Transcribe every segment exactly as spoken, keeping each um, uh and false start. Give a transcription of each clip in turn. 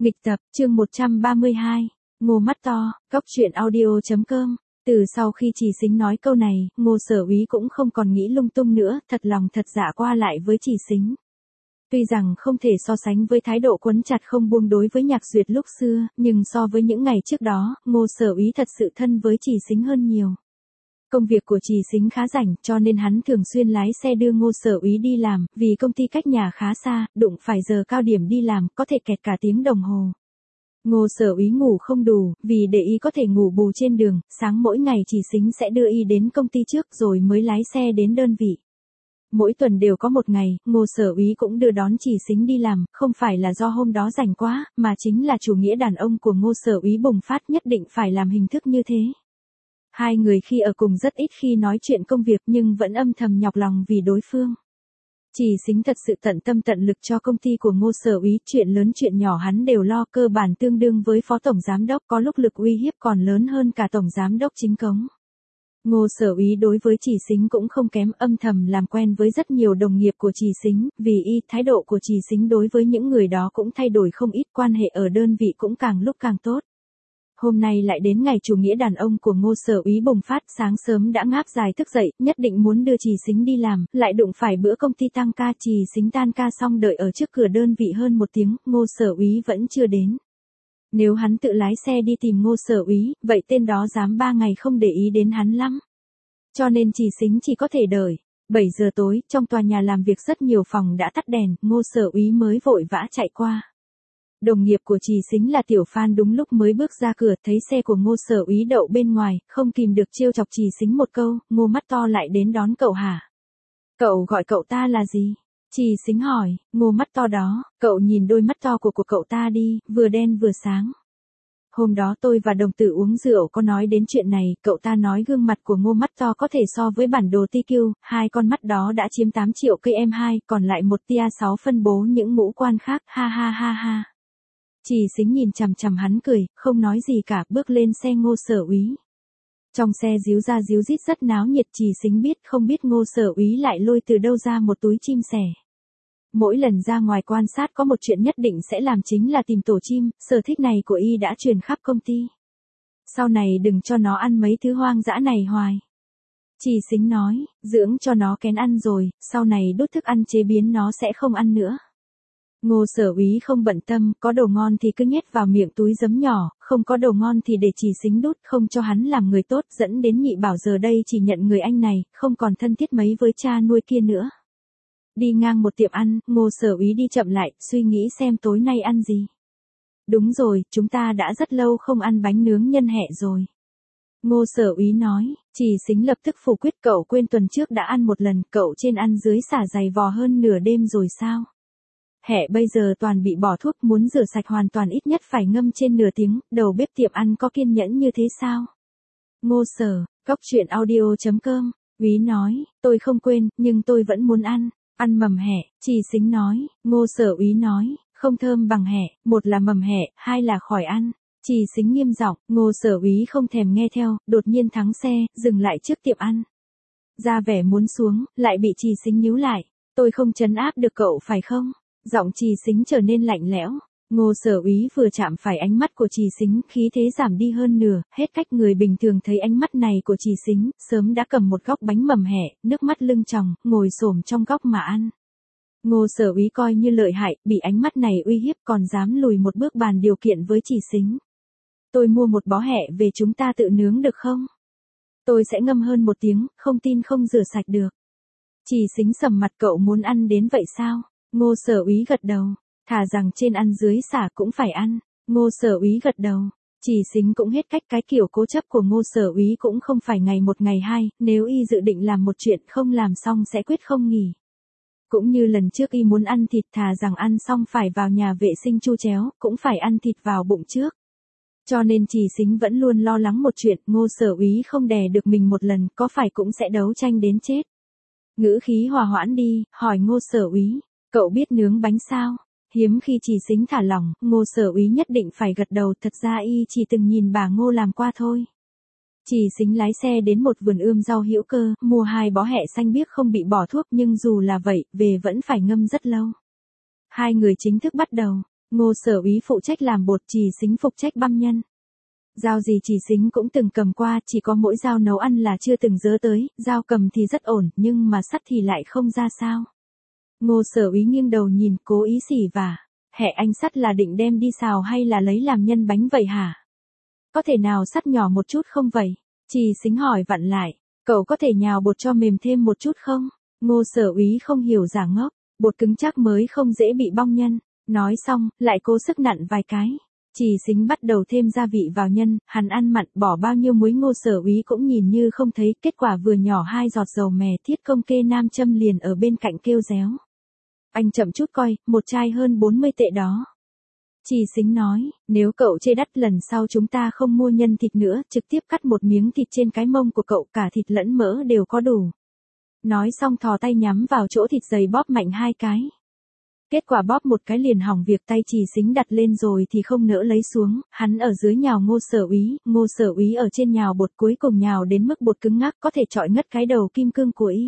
Nghịch tập, chương một trăm ba mươi hai, Ngô mắt to, góc truyện audio chấm com. Từ sau khi Trì Xính nói câu này, Ngô Sở Úy cũng không còn nghĩ lung tung nữa, thật lòng thật dạ qua lại với Trì Xính. Tuy rằng không thể so sánh với thái độ quấn chặt không buông đối với Nhạc Duyệt lúc xưa, nhưng so với những ngày trước đó, Ngô Sở Úy thật sự thân với Trì Xính hơn nhiều. Công việc của Trì Xính khá rảnh, cho nên hắn thường xuyên lái xe đưa Ngô Sở Úy đi làm, vì công ty cách nhà khá xa, đụng phải giờ cao điểm đi làm, có thể kẹt cả tiếng đồng hồ. Ngô Sở Úy ngủ không đủ, vì để y có thể ngủ bù trên đường, sáng mỗi ngày Trì Xính sẽ đưa y đến công ty trước rồi mới lái xe đến đơn vị. Mỗi tuần đều có một ngày, Ngô Sở Úy cũng đưa đón Trì Xính đi làm, không phải là do hôm đó rảnh quá, mà chính là chủ nghĩa đàn ông của Ngô Sở Úy bùng phát nhất định phải làm hình thức như thế. Hai người khi ở cùng rất ít khi nói chuyện công việc nhưng vẫn âm thầm nhọc lòng vì đối phương. Trì Xính thật sự tận tâm tận lực cho công ty của Ngô Sở Úy, chuyện lớn chuyện nhỏ hắn đều lo, cơ bản tương đương với phó tổng giám đốc, có lúc lực uy hiếp còn lớn hơn cả tổng giám đốc chính cống. Ngô Sở Úy đối với Trì Xính cũng không kém, âm thầm làm quen với rất nhiều đồng nghiệp của Trì Xính, vì y thái độ của Trì Xính đối với những người đó cũng thay đổi không ít, quan hệ ở đơn vị cũng càng lúc càng tốt. Hôm nay lại đến ngày chủ nghĩa đàn ông của Ngô Sở Úy bùng phát, sáng sớm đã ngáp dài thức dậy, nhất định muốn đưa Trì Xính đi làm, lại đụng phải bữa công ty tăng ca. Trì Xính tan ca xong đợi ở trước cửa đơn vị hơn một tiếng, Ngô Sở Úy vẫn chưa đến. Nếu hắn tự lái xe đi tìm Ngô Sở Úy, vậy tên đó dám ba ngày không để ý đến hắn lắm. Cho nên Trì Xính chỉ có thể đợi. bảy giờ tối, trong tòa nhà làm việc rất nhiều phòng đã tắt đèn, Ngô Sở Úy mới vội vã chạy qua. Đồng nghiệp của Trì Xính là Tiểu Phan đúng lúc mới bước ra cửa, thấy xe của Ngô Sở Úy đậu bên ngoài, không kìm được trêu chọc Trì Xính một câu, Ngô mắt to lại đến đón cậu hả? Cậu gọi cậu ta là gì? Trì Xính hỏi, Ngô mắt to đó, cậu nhìn đôi mắt to của của cậu ta đi, vừa đen vừa sáng. Hôm đó tôi và đồng tử uống rượu có nói đến chuyện này, cậu ta nói gương mặt của Ngô mắt to có thể so với bản đồ tê kiu, hai con mắt đó đã chiếm tám triệu cây em hai, còn lại một tia sáu phân bố những ngũ quan khác, ha ha ha ha. Trì Xính nhìn chằm chằm hắn cười, không nói gì cả, bước lên xe Ngô Sở Úy. Trong xe díu ra díu dít rất náo nhiệt, Trì Xính biết không biết Ngô Sở Úy lại lôi từ đâu ra một túi chim sẻ. Mỗi lần ra ngoài quan sát có một chuyện nhất định sẽ làm, chính là tìm tổ chim, sở thích này của y đã truyền khắp công ty. Sau này đừng cho nó ăn mấy thứ hoang dã này hoài. Trì Xính nói, dưỡng cho nó kén ăn rồi, sau này đốt thức ăn chế biến nó sẽ không ăn nữa. Ngô Sở Úy không bận tâm, có đồ ngon thì cứ nhét vào miệng túi giấm nhỏ, không có đồ ngon thì để Trì Xính đút, không cho hắn làm người tốt, dẫn đến Nhị Bảo giờ đây chỉ nhận người anh này, không còn thân thiết mấy với cha nuôi kia nữa. Đi ngang một tiệm ăn, Ngô Sở Úy đi chậm lại, suy nghĩ xem tối nay ăn gì. Đúng rồi, chúng ta đã rất lâu không ăn bánh nướng nhân hẹ rồi. Ngô Sở Úy nói, Trì Xính lập tức phủ quyết, cậu quên tuần trước đã ăn một lần, cậu trên ăn dưới xả giày vò hơn nửa đêm rồi sao? Hẹ bây giờ toàn bị bỏ thuốc, muốn rửa sạch hoàn toàn ít nhất phải ngâm trên nửa tiếng, đầu bếp tiệm ăn có kiên nhẫn như thế sao? Ngô Sở, góc truyện audio chấm com, Úy nói, tôi không quên, nhưng tôi vẫn muốn ăn, ăn mầm hẹ. Trì Xính nói, Ngô Sở Úy nói, không thơm bằng hẹ, một là mầm hẹ, hai là khỏi ăn. Trì Xính nghiêm giọng, Ngô Sở Úy không thèm nghe theo, đột nhiên thắng xe, dừng lại trước tiệm ăn. Ra vẻ muốn xuống, lại bị Trì Xính níu lại, tôi không trấn áp được cậu phải không? Giọng Trì Xính trở nên lạnh lẽo. Ngô Sở Úy vừa chạm phải ánh mắt của Trì Xính, khí thế giảm đi hơn nửa, hết cách người bình thường thấy ánh mắt này của Trì Xính, sớm đã cầm một góc bánh mầm hẹ, nước mắt lưng tròng, ngồi xổm trong góc mà ăn. Ngô Sở Úy coi như lợi hại, bị ánh mắt này uy hiếp còn dám lùi một bước bàn điều kiện với Trì Xính. Tôi mua một bó hẹ về chúng ta tự nướng được không? Tôi sẽ ngâm hơn một tiếng, không tin không rửa sạch được. Trì Xính sầm mặt, cậu muốn ăn đến vậy sao? Ngô Sở Úy gật đầu, thà rằng trên ăn dưới xả cũng phải ăn. Ngô Sở Úy gật đầu, Trì Xính cũng hết cách, cái kiểu cố chấp của Ngô Sở Úy cũng không phải ngày một ngày hai, nếu y dự định làm một chuyện không làm xong sẽ quyết không nghỉ. Cũng như lần trước y muốn ăn thịt, thà rằng ăn xong phải vào nhà vệ sinh chu chéo, cũng phải ăn thịt vào bụng trước. Cho nên Trì Xính vẫn luôn lo lắng một chuyện, Ngô Sở Úy không đè được mình một lần, có phải cũng sẽ đấu tranh đến chết. Ngữ khí hòa hoãn đi, hỏi Ngô Sở Úy, cậu biết nướng bánh sao? Hiếm khi Trì Xính thả lỏng, Ngô Sở Úy nhất định phải gật đầu, thật ra y chỉ từng nhìn bà Ngô làm qua thôi. Trì Xính lái xe đến một vườn ươm rau hữu cơ, mua hai bó hẹ xanh biếc không bị bỏ thuốc, nhưng dù là vậy, về vẫn phải ngâm rất lâu. Hai người chính thức bắt đầu. Ngô Sở Úy phụ trách làm bột, Trì Xính phụ trách băm nhân. Dao gì Trì Xính cũng từng cầm qua, chỉ có mỗi dao nấu ăn là chưa từng dớ tới, dao cầm thì rất ổn, nhưng mà sắt thì lại không ra sao. Ngô Sở Úy nghiêng đầu nhìn, cố ý xỉ vả. Hẹ anh sắt là định đem đi xào hay là lấy làm nhân bánh vậy hả? Có thể nào sắt nhỏ một chút không vậy? Trì Xính hỏi vặn lại, cậu có thể nhào bột cho mềm thêm một chút không? Ngô Sở Úy không hiểu giả ngốc, bột cứng chắc mới không dễ bị bong nhân. Nói xong, lại cố sức nặn vài cái. Trì Xính bắt đầu thêm gia vị vào nhân, hắn ăn mặn, bỏ bao nhiêu muối Ngô Sở Úy cũng nhìn như không thấy, kết quả vừa nhỏ hai giọt dầu mè, Thiết Công Kê nam châm liền ở bên cạnh kêu réo. Anh chậm chút coi, một chai hơn bốn mươi tệ đó. Trì Xính nói, nếu cậu chê đắt lần sau chúng ta không mua nhân thịt nữa, trực tiếp cắt một miếng thịt trên cái mông của cậu, cả thịt lẫn mỡ đều có đủ. Nói xong thò tay nhắm vào chỗ thịt dày bóp mạnh hai cái. Kết quả bóp một cái liền hỏng việc, tay Trì Xính đặt lên rồi thì không nỡ lấy xuống, hắn ở dưới nhào Ngô Sở Úy, Ngô Sở Úy ở trên nhào bột, cuối cùng nhào đến mức bột cứng ngắc có thể chọi ngất cái đầu kim cương của y.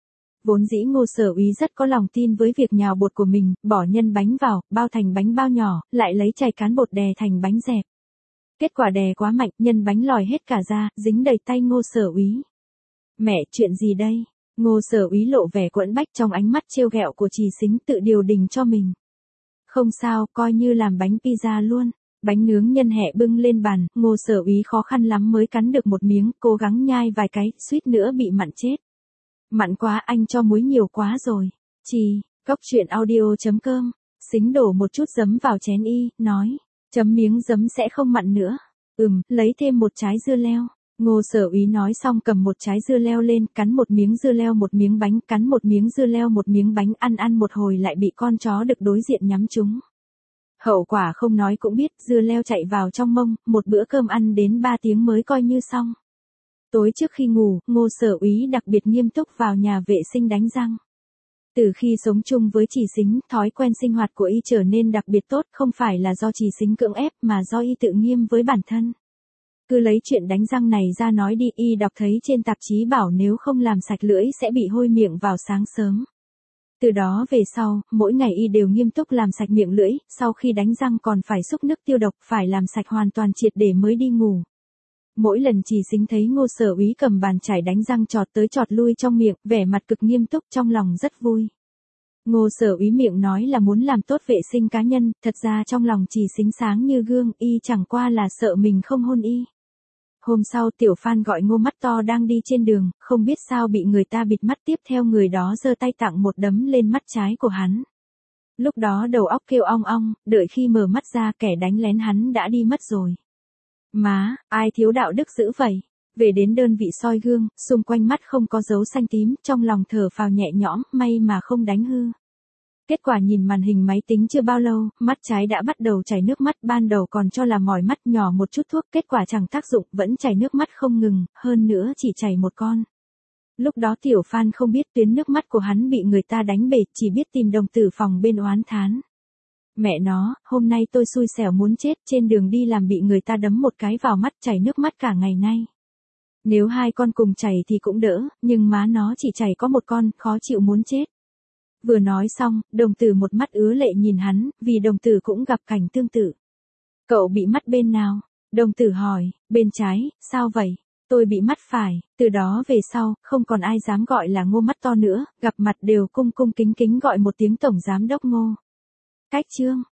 Vốn dĩ Ngô Sở Úy rất có lòng tin với việc nhào bột của mình, bỏ nhân bánh vào, bao thành bánh bao nhỏ, lại lấy chày cán bột đè thành bánh dẹp. Kết quả đè quá mạnh, nhân bánh lòi hết cả ra, dính đầy tay Ngô Sở Úy. Mẹ, chuyện gì đây? Ngô Sở Úy lộ vẻ quẫn bách, trong ánh mắt trêu ghẹo của Trì Xính, tự điều đình cho mình. Không sao, coi như làm bánh pizza luôn. Bánh nướng nhân hẹ bưng lên bàn, Ngô Sở Úy khó khăn lắm mới cắn được một miếng, cố gắng nhai vài cái, suýt nữa bị mặn chết. Mặn quá, anh cho muối nhiều quá rồi. Trì, cốc truyện audio chấm com. Xính đổ một chút giấm vào chén y, nói, chấm miếng giấm sẽ không mặn nữa. Ừm, lấy thêm một trái dưa leo. Ngô Sở Úy nói xong cầm một trái dưa leo lên, cắn một miếng dưa leo một miếng bánh, cắn một miếng dưa leo một miếng bánh, ăn ăn một hồi lại bị con chó đực đối diện nhắm trúng. Hậu quả không nói cũng biết, dưa leo chạy vào trong mông, một bữa cơm ăn đến ba tiếng mới coi như xong. Tối trước khi ngủ, Ngô Sở Úy đặc biệt nghiêm túc vào nhà vệ sinh đánh răng. Từ khi sống chung với Trì Xính, thói quen sinh hoạt của y trở nên đặc biệt tốt, không phải là do Trì Xính cưỡng ép mà do y tự nghiêm với bản thân. Cứ lấy chuyện đánh răng này ra nói đi, y đọc thấy trên tạp chí bảo nếu không làm sạch lưỡi sẽ bị hôi miệng vào sáng sớm. Từ đó về sau, mỗi ngày y đều nghiêm túc làm sạch miệng lưỡi, sau khi đánh răng còn phải xúc nước tiêu độc, phải làm sạch hoàn toàn triệt để mới đi ngủ. Mỗi lần Trì Xính thấy Ngô Sở Úy cầm bàn chải đánh răng chọt tới chọt lui trong miệng, vẻ mặt cực nghiêm túc, trong lòng rất vui. Ngô Sở Úy miệng nói là muốn làm tốt vệ sinh cá nhân, thật ra trong lòng Trì Xính sáng như gương, y chẳng qua là sợ mình không hôn y. Hôm sau Tiểu Phan gọi Ngô Mắt To đang đi trên đường, không biết sao bị người ta bịt mắt, tiếp theo người đó giơ tay tặng một đấm lên mắt trái của hắn. Lúc đó đầu óc kêu ong ong, đợi khi mở mắt ra kẻ đánh lén hắn đã đi mất rồi. Má, ai thiếu đạo đức dữ vậy? Về đến đơn vị soi gương, xung quanh mắt không có dấu xanh tím, trong lòng thở phào nhẹ nhõm, may mà không đánh hư. Kết quả nhìn màn hình máy tính chưa bao lâu, mắt trái đã bắt đầu chảy nước mắt, ban đầu còn cho là mỏi mắt, nhỏ một chút thuốc, kết quả chẳng tác dụng, vẫn chảy nước mắt không ngừng, hơn nữa chỉ chảy một con. Lúc đó Tiểu Phan không biết tuyến nước mắt của hắn bị người ta đánh bể, chỉ biết tìm đồng tử phòng bên oán thán. Mẹ nó, hôm nay tôi xui xẻo muốn chết, trên đường đi làm bị người ta đấm một cái vào mắt, chảy nước mắt cả ngày nay. Nếu hai con cùng chảy thì cũng đỡ, nhưng má nó chỉ chảy có một con, khó chịu muốn chết. Vừa nói xong, đồng tử một mắt ứa lệ nhìn hắn, vì đồng tử cũng gặp cảnh tương tự. Cậu bị mắt bên nào? Đồng tử hỏi, bên trái, sao vậy? Tôi bị mắt phải, từ đó về sau, không còn ai dám gọi là Ngô Mắt To nữa, gặp mặt đều cung cung kính kính gọi một tiếng Tổng Giám Đốc Ngô. Cách chương.